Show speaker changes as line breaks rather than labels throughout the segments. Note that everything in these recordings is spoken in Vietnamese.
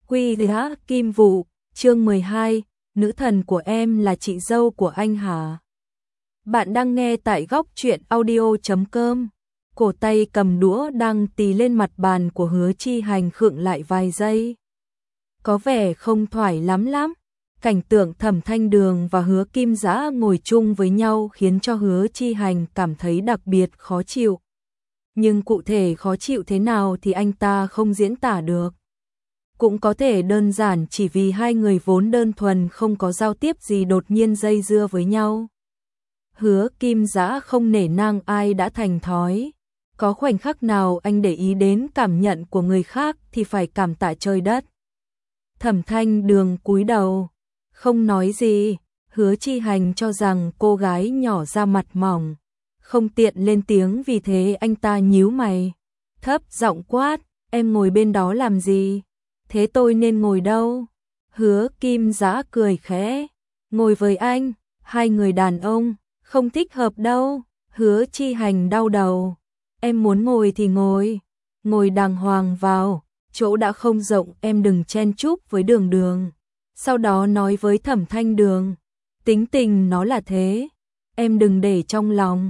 Quy Giá Kim Vụ, chương 12, nữ thần của em là chị dâu của anh hả? Bạn đang nghe tại góc truyện audio.com. Cổ tay cầm đũa đang tì lên mặt bàn của Hứa Chi Hành khựng lại vài giây. Có vẻ không thoải lắm. Cảnh tượng Thẩm Thanh Đường và Hứa Kim Dã ngồi chung với nhau khiến cho Hứa Chi Hành cảm thấy đặc biệt khó chịu. Nhưng cụ thể khó chịu thế nào thì anh ta không diễn tả được. Cũng có thể đơn giản chỉ vì hai người vốn đơn thuần không có giao tiếp gì đột nhiên dây dưa với nhau. Hứa Kim Dã không nể nang ai đã thành thói. Có khoảnh khắc nào anh để ý đến cảm nhận của người khác thì phải cảm tạ trời đất. Thẩm Thanh Đường cúi đầu, không nói gì. Hứa Chi Hành cho rằng cô gái nhỏ da mặt mỏng, không tiện lên tiếng, vì thế anh ta nhíu mày, thấp giọng quát, em ngồi bên đó làm gì? Thế tôi nên ngồi đâu? Hứa Kim Dã cười khẽ, ngồi với anh, hai người đàn ông, không thích hợp đâu. Hứa Chi Hành đau đầu, em muốn ngồi thì ngồi đàng hoàng vào, chỗ đã không rộng, em đừng chen chúc với Đường Đường. Sau đó nói với Thẩm Thanh Đường, tính tình nó là thế, em đừng để trong lòng.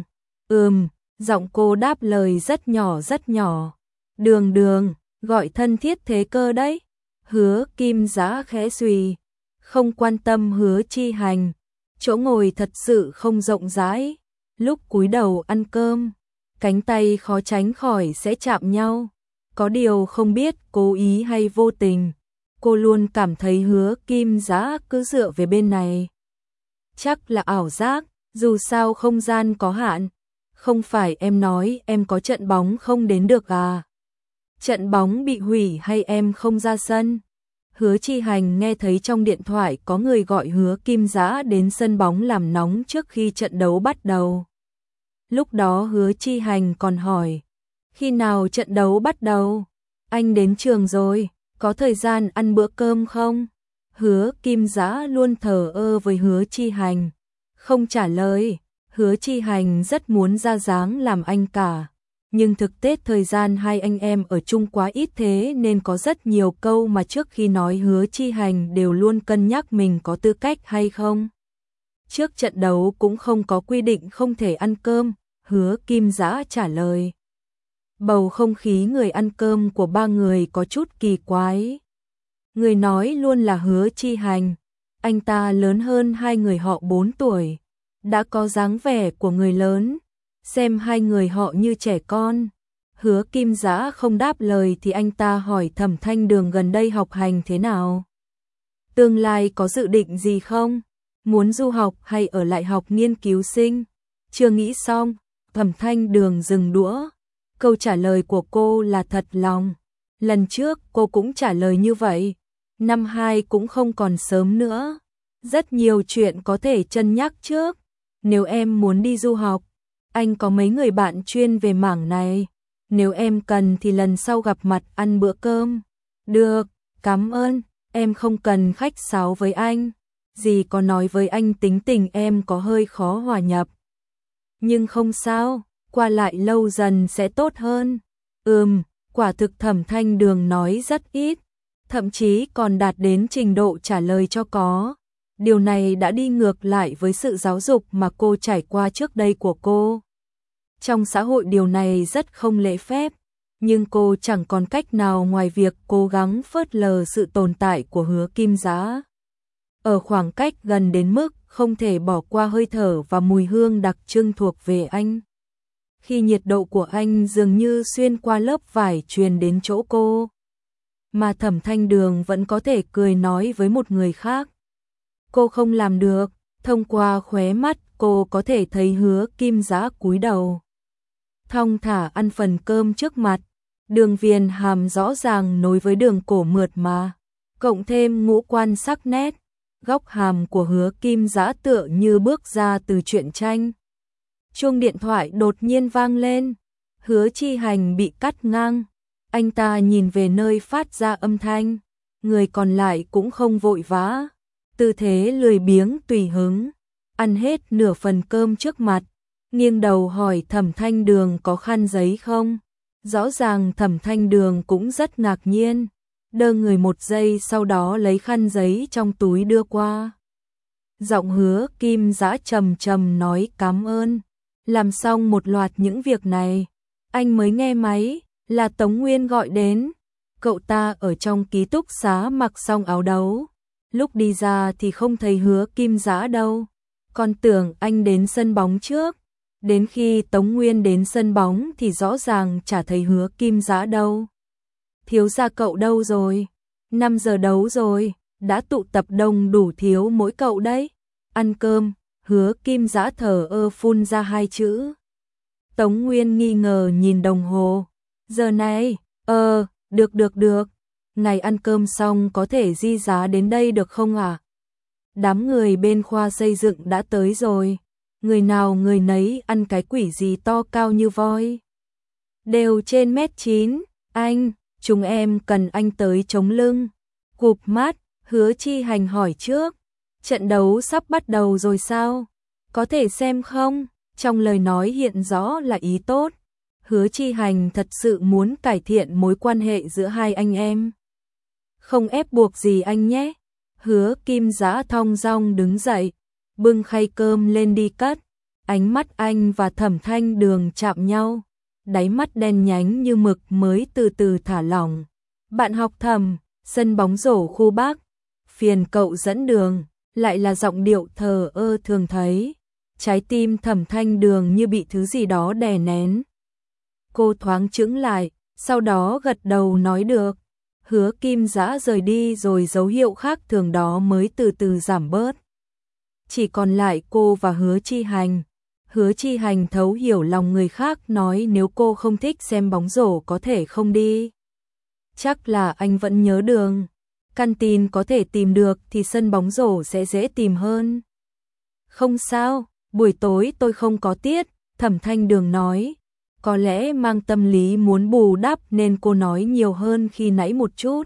Giọng cô đáp lời rất nhỏ. Đường Đường, gọi thân thiết thế cơ đấy. Hứa Kim Dã khẽ xùy, không quan tâm Hứa Chi Hành, chỗ ngồi thật sự không rộng rãi. Lúc cúi đầu ăn cơm, cánh tay khó tránh khỏi sẽ chạm nhau. Có điều không biết cố ý hay vô tình, cô luôn cảm thấy Hứa Kim Dã cứ dựa về bên này. Chắc là ảo giác, dù sao không gian có hạn. Không phải em nói em có trận bóng không đến được à? Trận bóng bị hủy hay em không ra sân? Hứa Chi Hành nghe thấy trong điện thoại có người gọi Hứa Kim Dã đến sân bóng làm nóng trước khi trận đấu bắt đầu. Lúc đó Hứa Chi Hành còn hỏi, khi nào trận đấu bắt đầu? Anh đến trường rồi, có thời gian ăn bữa cơm không? Hứa Kim Dã luôn thờ ơ với Hứa Chi Hành, không trả lời. Hứa Chi Hành rất muốn ra dáng làm anh cả, nhưng thực tế thời gian hai anh em ở chung quá ít, thế nên có rất nhiều câu mà trước khi nói Hứa Chi Hành đều luôn cân nhắc mình có tư cách hay không. Trước trận đấu cũng không có quy định không thể ăn cơm, Hứa Kim Dã trả lời. Bầu không khí người ăn cơm của ba người có chút kỳ quái. Người nói luôn là Hứa Chi Hành, anh ta lớn hơn hai người họ 4 tuổi. Đã có dáng vẻ của người lớn, xem hai người họ như trẻ con. Hứa Kim Dã không đáp lời thì anh ta hỏi Thẩm Thanh Đường gần đây học hành thế nào? Tương lai có dự định gì không? Muốn du học hay ở lại học nghiên cứu sinh? Chưa nghĩ xong, Thẩm Thanh Đường dừng đũa. Câu trả lời của cô là thật lòng. Lần trước cô cũng trả lời như vậy. Năm 2 cũng không còn sớm nữa. Rất nhiều chuyện có thể cân nhắc trước. Nếu em muốn đi du học, anh có mấy người bạn chuyên về mảng này. Nếu em cần thì lần sau gặp mặt ăn bữa cơm. Được, cảm ơn, em không cần khách sáo với anh. Dì có nói với anh tính tình em có hơi khó hòa nhập. Nhưng không sao, qua lại lâu dần sẽ tốt hơn. Quả thực Thẩm Thanh Đường nói rất ít, thậm chí còn đạt đến trình độ trả lời cho có. Điều này đã đi ngược lại với sự giáo dục mà cô trải qua trước đây của cô. Trong xã hội điều này rất không lễ phép, nhưng cô chẳng còn cách nào ngoài việc cố gắng phớt lờ sự tồn tại của Hứa Kim Dã. Ở khoảng cách gần đến mức không thể bỏ qua hơi thở và mùi hương đặc trưng thuộc về anh. Khi nhiệt độ của anh dường như xuyên qua lớp vải truyền đến chỗ cô, mà Thẩm Thanh Đường vẫn có thể cười nói với một người khác. Cô không làm được, thông qua khóe mắt cô có thể thấy Hứa Kim Dã cúi đầu, thong thả ăn phần cơm trước mặt. Đường viền hàm rõ ràng nối với đường cổ mượt mà, cộng thêm ngũ quan sắc nét, góc hàm của Hứa Kim Dã tựa như bước ra từ truyện tranh. Chuông điện thoại đột nhiên vang lên, Hứa Chi Hành bị cắt ngang. Anh ta nhìn về nơi phát ra âm thanh, người còn lại cũng không vội vã, tư thế lười biếng tùy hứng, ăn hết nửa phần cơm trước mặt, nghiêng đầu hỏi Thẩm Thanh Đường có khăn giấy không. Rõ ràng Thẩm Thanh Đường cũng rất ngạc nhiên, đơ người một giây sau đó lấy khăn giấy trong túi đưa qua. Giọng Hứa Kim Dã trầm trầm nói cảm ơn. Làm xong một loạt những việc này, anh mới nghe máy, là Tống Nguyên gọi đến. Cậu ta ở trong ký túc xá mặc xong áo đấu. Lúc đi ra thì không thấy Hứa Kim Dã đâu. Còn tưởng anh đến sân bóng trước. Đến khi Tống Nguyên đến sân bóng thì rõ ràng chả thấy Hứa Kim Dã đâu. Thiếu gia cậu đâu rồi? 5 giờ đấu rồi, đã tụ tập đông đủ thiếu mỗi cậu đấy. Ăn cơm, Hứa Kim Dã thở ơ phun ra 2 chữ. Tống Nguyên nghi ngờ nhìn đồng hồ. Giờ này, được. Ngày ăn cơm xong có thể di giá đến đây được không ạ? Đám người bên khoa xây dựng đã tới rồi. Người nào người nấy ăn cái quỷ gì to cao như voi. Đều trên 1m9, anh, chúng em cần anh tới chống lưng. Cụp mắt, Hứa Chi Hành hỏi trước. Trận đấu sắp bắt đầu rồi sao? Có thể xem không? Trong lời nói hiện rõ là ý tốt. Hứa Chi Hành thật sự muốn cải thiện mối quan hệ giữa hai anh em. Không ép buộc gì anh nhé. Hứa Kim Dã thong dong đứng dậy, bưng khay cơm lên đi cất. Ánh mắt anh và Thẩm Thanh Đường chạm nhau. Đáy mắt đen nhánh như mực mới từ từ thả lỏng. Bạn học Thẩm, sân bóng rổ khu Bắc. Phiền cậu dẫn đường, lại là giọng điệu thờ ơ thường thấy. Trái tim Thẩm Thanh Đường như bị thứ gì đó đè nén. Cô thoáng chững lại, sau đó gật đầu nói được. Hứa Kim Dã rời đi rồi dấu hiệu khác thường đó mới từ từ giảm bớt. Chỉ còn lại cô và Hứa Chi Hành. Hứa Chi Hành thấu hiểu lòng người khác nói nếu cô không thích xem bóng rổ có thể không đi. Chắc là anh vẫn nhớ đường. Căn tin có thể tìm được thì sân bóng rổ sẽ dễ tìm hơn. Không sao, buổi tối tôi không có tiết, Thẩm Thanh Đường nói. Có lẽ mang tâm lý muốn bù đắp nên cô nói nhiều hơn khi nãy một chút.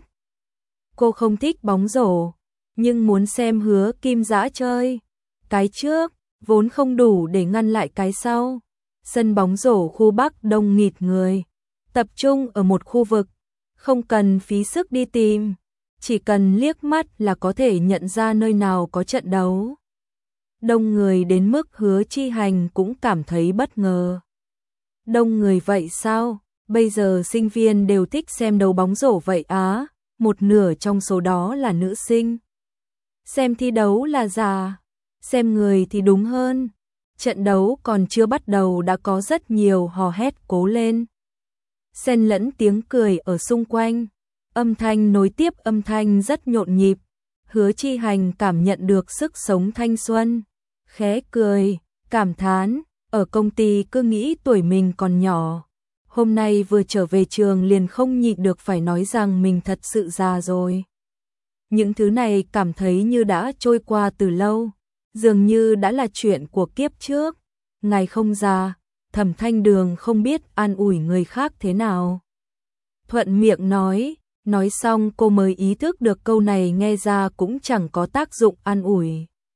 Cô không thích bóng rổ, nhưng muốn xem Hứa Kim Dã chơi. Cái trước, vốn không đủ để ngăn lại cái sau. Sân bóng rổ khu Bắc đông nghịt người. Tập trung ở một khu vực, không cần phí sức đi tìm. Chỉ cần liếc mắt là có thể nhận ra nơi nào có trận đấu. Đông người đến mức Hứa Chi Hành cũng cảm thấy bất ngờ. Đông người vậy sao? Bây giờ sinh viên đều thích xem đấu bóng rổ vậy á, một nửa trong số đó là nữ sinh. Xem thi đấu là già, xem người thì đúng hơn. Trận đấu còn chưa bắt đầu đã có rất nhiều hò hét cố lên. Xen lẫn tiếng cười ở xung quanh, âm thanh nối tiếp âm thanh rất nhộn nhịp. Hứa Chi Hành cảm nhận được sức sống thanh xuân, khẽ cười, cảm thán. Ở công ty cứ nghĩ tuổi mình còn nhỏ. Hôm nay vừa trở về trường liền không nhịn được phải nói rằng mình thật sự già rồi. Những thứ này cảm thấy như đã trôi qua từ lâu, dường như đã là chuyện của kiếp trước. Ngày không già, Thẩm Thanh Đường không biết an ủi người khác thế nào. Thuận miệng nói xong cô mới ý thức được câu này nghe ra cũng chẳng có tác dụng an ủi.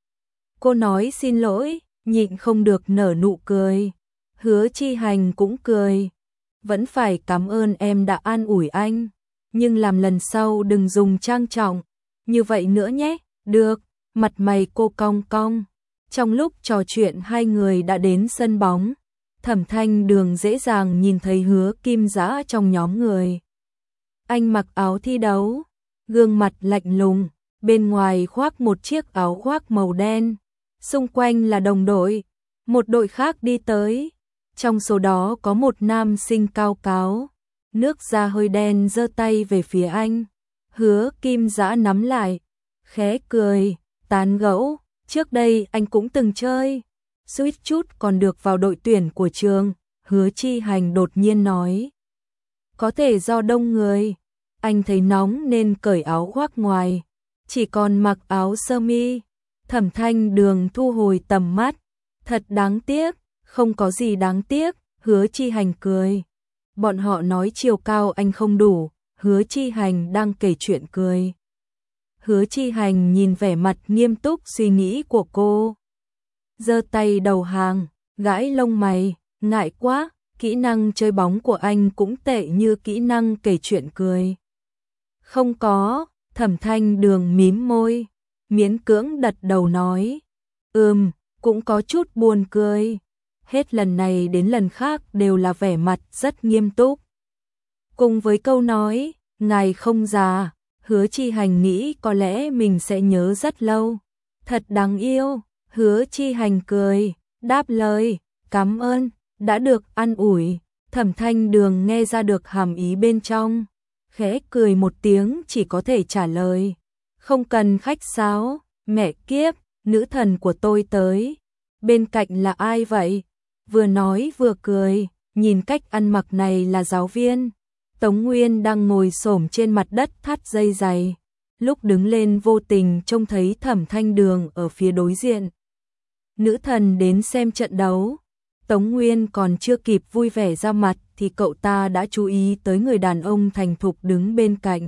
Cô nói xin lỗi, nhịn không được nở nụ cười. Hứa Chi Hành cũng cười. Vẫn phải cảm ơn em đã an ủi anh, nhưng làm lần sau đừng dùng trang trọng như vậy nữa nhé. Được, mặt mày cô cong cong. Trong lúc trò chuyện hai người đã đến sân bóng. Thẩm Thanh Đường dễ dàng nhìn thấy Hứa Kim Dã trong nhóm người. Anh mặc áo thi đấu, gương mặt lạnh lùng, bên ngoài khoác một chiếc áo khoác màu đen. Xung quanh là đồng đội, một đội khác đi tới. Trong số đó có một nam sinh cao cáo, nước da hơi đen giơ tay về phía anh. Hứa Kim Dã nắm lại, khẽ cười, tán gẫu, trước đây anh cũng từng chơi, suýt chút còn được vào đội tuyển của trường. Hứa Chi Hành đột nhiên nói, có thể do đông người, anh thấy nóng nên cởi áo khoác ngoài, chỉ còn mặc áo sơ mi. Thẩm Thanh Đường thu hồi tầm mắt, thật đáng tiếc. Không có gì đáng tiếc, Hứa Chi Hành cười. Bọn họ nói chiều cao anh không đủ, Hứa Chi Hành đang kể chuyện cười. Hứa Chi Hành nhìn vẻ mặt nghiêm túc suy nghĩ của cô. Giơ tay đầu hàng, gãi lông mày, ngại quá, kỹ năng chơi bóng của anh cũng tệ như kỹ năng kể chuyện cười. Không có, Thẩm Thanh Đường mím môi, miễn cưỡng đặt đầu nói. Cũng có chút buồn cười. Hết lần này đến lần khác đều là vẻ mặt rất nghiêm túc. Cùng với câu nói, ngài không già, Hứa Chi Hành nghĩ có lẽ mình sẽ nhớ rất lâu. Thật đáng yêu, Hứa Chi Hành cười, đáp lời, cảm ơn, đã được an ủi. Thẩm Thanh Đường nghe ra được hàm ý bên trong, khẽ cười một tiếng chỉ có thể trả lời. Không cần khách sáo, mẹ kiếp, nữ thần của tôi tới. Bên cạnh là ai vậy? Vừa nói vừa cười, nhìn cách ăn mặc này là giáo viên. Tống Nguyên đang ngồi xổm trên mặt đất thắt dây giày. Lúc đứng lên vô tình trông thấy Thẩm Thanh Đường ở phía đối diện. Nữ thần đến xem trận đấu. Tống Nguyên còn chưa kịp vui vẻ ra mặt thì cậu ta đã chú ý tới người đàn ông thành thục đứng bên cạnh.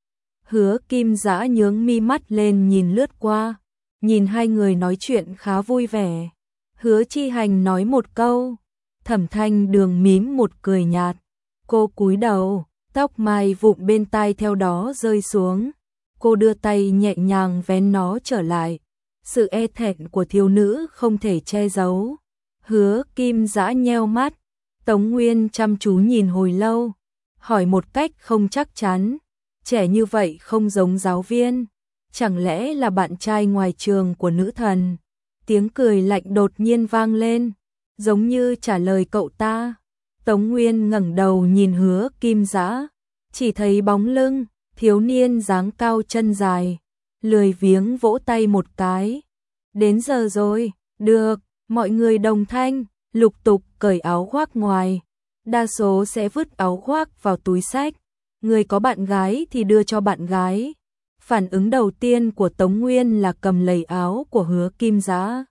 Hứa Kim Dã nhướng mi mắt lên nhìn lướt qua, nhìn hai người nói chuyện khá vui vẻ. Hứa Chi Hành nói một câu, Thẩm Thanh Đường mím một cười nhạt. Cô cúi đầu, tóc mai vụn bên tai theo đó rơi xuống. Cô đưa tay nhẹ nhàng vén nó trở lại. Sự e thẹn của thiếu nữ không thể che giấu. Hứa Kim Dã nheo mắt. Tống Nguyên chăm chú nhìn hồi lâu, hỏi một cách không chắc chắn. Trẻ như vậy không giống giáo viên, chẳng lẽ là bạn trai ngoài trường của nữ thần? Tiếng cười lạnh đột nhiên vang lên, giống như trả lời cậu ta. Tống Nguyên ngẩng đầu nhìn Hứa Kim Dã, chỉ thấy bóng lưng, thiếu niên dáng cao chân dài, lười biếng vỗ tay một cái. Đến giờ rồi, được, mọi người đồng thanh, lục tục cởi áo khoác ngoài. Đa số sẽ vứt áo khoác vào túi xách. Người có bạn gái thì đưa cho bạn gái. Phản ứng đầu tiên của Tống Nguyên là cầm lấy áo của Hứa Kim Dã,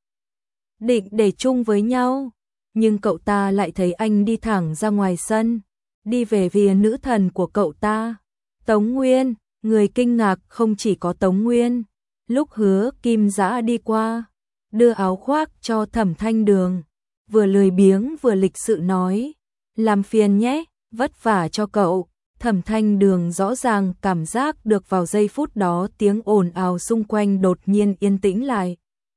định để chung với nhau, nhưng cậu ta lại thấy anh đi thẳng ra ngoài sân, đi về phía nữ thần của cậu ta. Tống Nguyên, người kinh ngạc không chỉ có Tống Nguyên. Lúc Hứa Kim Dã đi qua, đưa áo khoác cho Thẩm Thanh Đường, vừa lười biếng vừa lịch sự nói, làm phiền nhé, vất vả cho cậu. Thẩm Thanh Đường rõ ràng cảm giác được vào giây phút đó tiếng ồn ào xung quanh đột nhiên yên tĩnh lại.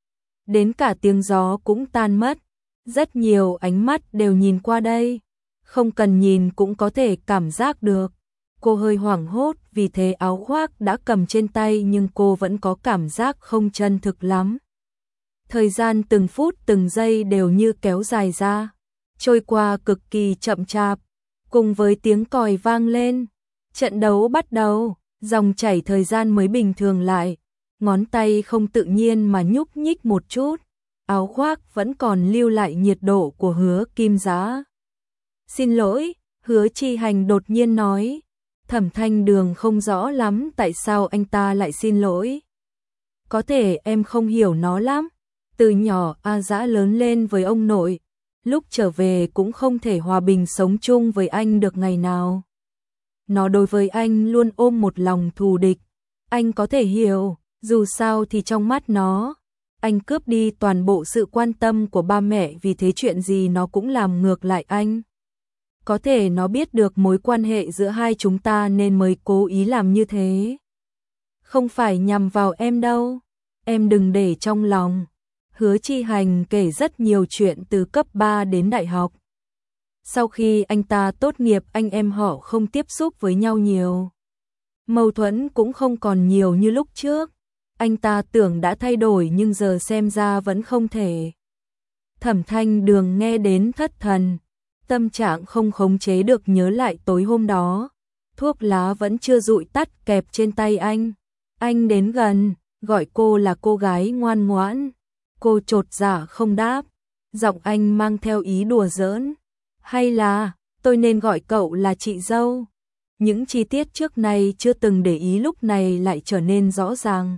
Đến cả tiếng gió cũng tan mất. Rất nhiều ánh mắt đều nhìn qua đây. Không cần nhìn cũng có thể cảm giác được. Cô hơi hoảng hốt vì thế áo khoác đã cầm trên tay nhưng cô vẫn có cảm giác không chân thực lắm. Thời gian từng phút từng giây đều như kéo dài ra, trôi qua cực kỳ chậm chạp. Cùng với tiếng còi vang lên, trận đấu bắt đầu, dòng chảy thời gian mới bình thường lại. Ngón tay không tự nhiên mà nhúc nhích một chút, áo khoác vẫn còn lưu lại nhiệt độ của Hứa Kim Dã. Xin lỗi, Hứa Chi Hành đột nhiên nói. Thẩm Thanh Đường không rõ lắm tại sao anh ta lại xin lỗi. Có thể em không hiểu nó lắm. Từ nhỏ A Dã lớn lên với ông nội, lúc trở về cũng không thể hòa bình sống chung với anh được ngày nào. Nó đối với anh luôn ôm một lòng thù địch. Anh có thể hiểu, dù sao thì trong mắt nó, anh cướp đi toàn bộ sự quan tâm của ba mẹ, vì thế chuyện gì nó cũng làm ngược lại anh. Có thể nó biết được mối quan hệ giữa hai chúng ta nên mới cố ý làm như thế. Không phải nhằm vào em đâu, em đừng để trong lòng. Hứa Chi Hành kể rất nhiều chuyện từ cấp 3 đến đại học. Sau khi anh ta tốt nghiệp anh em họ không tiếp xúc với nhau nhiều. Mâu thuẫn cũng không còn nhiều như lúc trước. Anh ta tưởng đã thay đổi nhưng giờ xem ra vẫn không thể. Thẩm Thanh Đường nghe đến thất thần. Tâm trạng không khống chế được nhớ lại tối hôm đó. Thuốc lá vẫn chưa dụi tắt kẹp trên tay anh. Anh đến gần, gọi cô là cô gái ngoan ngoãn. Cô chột dạ không đáp. Giọng anh mang theo ý đùa giỡn. Hay là, tôi nên gọi cậu là chị dâu? Những chi tiết trước này chưa từng để ý lúc này lại trở nên rõ ràng.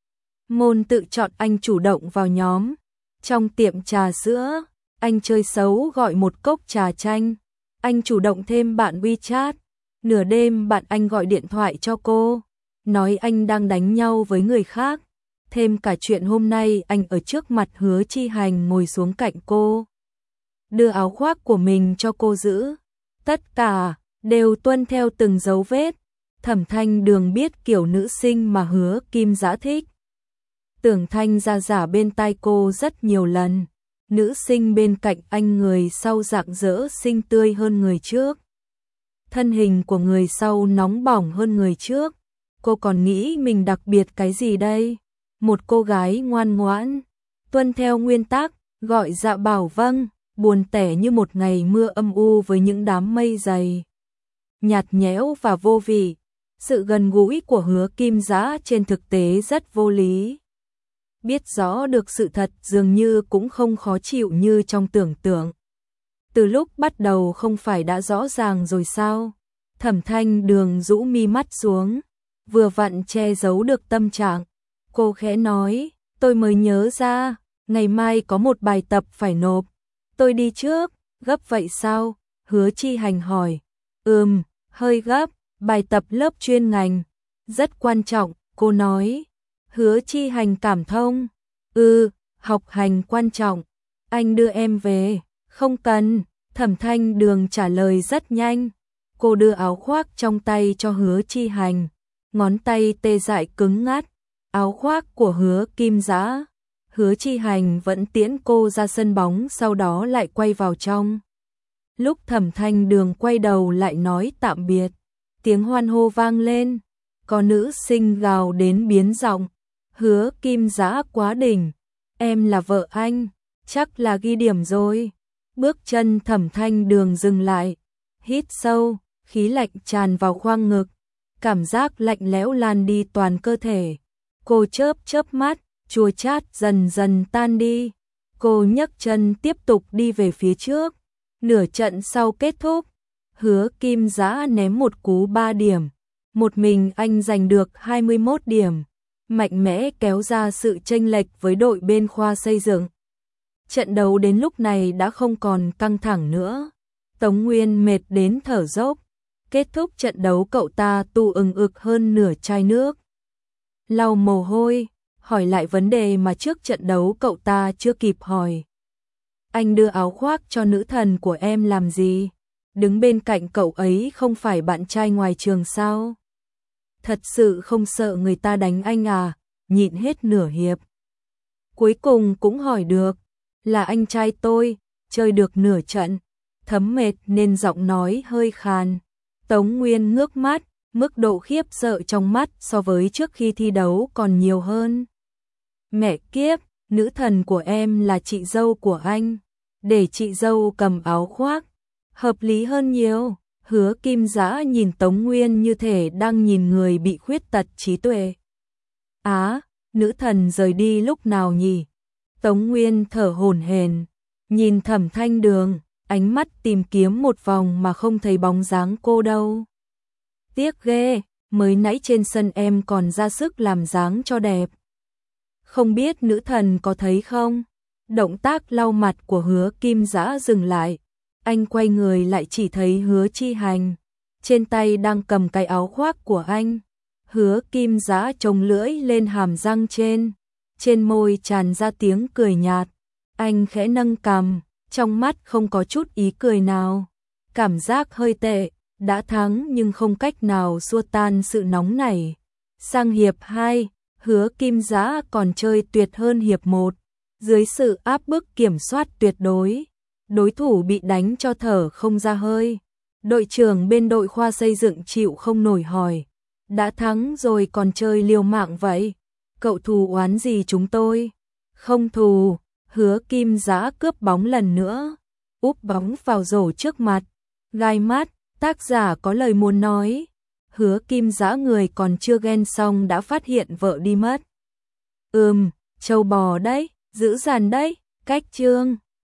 Môn tự chọn anh chủ động vào nhóm. Trong tiệm trà sữa, anh chơi xấu gọi một cốc trà chanh. Anh chủ động thêm bạn WeChat. Nửa đêm bạn anh gọi điện thoại cho cô, nói anh đang đánh nhau với người khác. Thêm cả chuyện hôm nay anh ở trước mặt Hứa Chi Hành ngồi xuống cạnh cô, đưa áo khoác của mình cho cô giữ. Tất cả đều tuân theo từng dấu vết. Thẩm Thanh Đường biết kiểu nữ sinh mà Hứa Kim Dã thích. Tưởng Thanh ra giả bên tai cô rất nhiều lần. Nữ sinh bên cạnh anh người sau rạng rỡ xinh tươi hơn người trước. Thân hình của người sau nóng bỏng hơn người trước. Cô còn nghĩ mình đặc biệt cái gì đây? Một cô gái ngoan ngoãn, tuân theo nguyên tắc, gọi dạ bảo vâng, buồn tẻ như một ngày mưa âm u với những đám mây dày. Nhạt nhẽo và vô vị. Sự gần gũi của Hứa Kim Dã trên thực tế rất vô lý. Biết rõ được sự thật dường như cũng không khó chịu như trong tưởng tượng. Từ lúc bắt đầu không phải đã rõ ràng rồi sao? Thẩm Thanh Đường rũ mi mắt xuống, vừa vặn che giấu được tâm trạng. Cô khẽ nói, tôi mới nhớ ra, ngày mai có một bài tập phải nộp. Tôi đi trước, gấp vậy sao? Hứa Chi Hành hỏi. Hơi gấp, bài tập lớp chuyên ngành. Rất quan trọng, cô nói. Hứa Chi Hành cảm thông. Học hành quan trọng. Anh đưa em về. Không cần, Thẩm Thanh Đường trả lời rất nhanh. Cô đưa áo khoác trong tay cho Hứa Chi Hành. Ngón tay tê dại cứng ngắt. Áo khoác của Hứa Kim Dã. Hứa Chi Hành vẫn tiễn cô ra sân bóng, sau đó lại quay vào trong. Lúc Thẩm Thanh Đường quay đầu lại nói tạm biệt, tiếng hoan hô vang lên, có nữ sinh gào đến biến giọng. Hứa Kim Dã quá đỉnh, em là vợ anh, chắc là ghi điểm rồi. Bước chân Thẩm Thanh Đường dừng lại, hít sâu, khí lạnh tràn vào khoang ngực, cảm giác lạnh lẽo lan đi toàn cơ thể. Cô chớp mắt, chua chát dần dần tan đi. Cô nhấc chân tiếp tục đi về phía trước. Nửa trận sau kết thúc, Hứa Kim Dã ném một cú 3 điểm. Một mình anh giành được 21 điểm, mạnh mẽ kéo ra sự chênh lệch với đội bên khoa xây dựng. Trận đấu đến lúc này đã không còn căng thẳng nữa. Tống Nguyên mệt đến thở dốc. Kết thúc trận đấu cậu ta tu ực hơn nửa chai nước. Lau mồ hôi, hỏi lại vấn đề mà trước trận đấu cậu ta chưa kịp hỏi. Anh đưa áo khoác cho nữ thần của em làm gì? Đứng bên cạnh cậu ấy không phải bạn trai ngoài trường sao? Thật sự không sợ người ta đánh anh à? Nhịn hết nửa hiệp. Cuối cùng cũng hỏi được, là anh trai tôi, chơi được nửa trận, thấm mệt nên giọng nói hơi khàn. Tống Nguyên ngước mắt, mức độ khiếp sợ trong mắt so với trước khi thi đấu còn nhiều hơn. Mẹ kiếp, nữ thần của em là chị dâu của anh, để chị dâu cầm áo khoác, hợp lý hơn nhiều. Hứa Kim Dã nhìn Tống Nguyên như thể đang nhìn người bị khuyết tật trí tuệ. Nữ thần rời đi lúc nào nhỉ? Tống Nguyên thở hổn hển, nhìn Thẩm Thanh Đường, ánh mắt tìm kiếm một vòng mà không thấy bóng dáng cô đâu. Tiếc ghê, mới nãy trên sân em còn ra sức làm dáng cho đẹp. Không biết nữ thần có thấy không? Động tác lau mặt của Hứa Kim Dã dừng lại. Anh quay người lại chỉ thấy Hứa Chi Hành, trên tay đang cầm cái áo khoác của anh. Hứa Kim Dã trồng lưỡi lên hàm răng trên môi tràn ra tiếng cười nhạt. Anh khẽ nâng cằm, trong mắt không có chút ý cười nào. Cảm giác hơi tệ, đã thắng nhưng không cách nào xua tan sự nóng nảy. Sang hiệp 2, Hứa Kim Dã còn chơi tuyệt hơn hiệp 1. Dưới sự áp bức kiểm soát tuyệt đối, đối thủ bị đánh cho thở không ra hơi. Đội trưởng bên đội khoa xây dựng chịu không nổi hỏi, đã thắng rồi còn chơi liều mạng vậy? Cậu thù oán gì chúng tôi? Không thù. Hứa Kim Dã cướp bóng lần nữa, úp bóng vào rổ trước mặt. Gai mắt, tác giả có lời muốn nói. Hứa Kim Dã người còn chưa ghen xong đã phát hiện vợ đi mất. Trâu bò đấy, dữ dằn đấy, cách chương.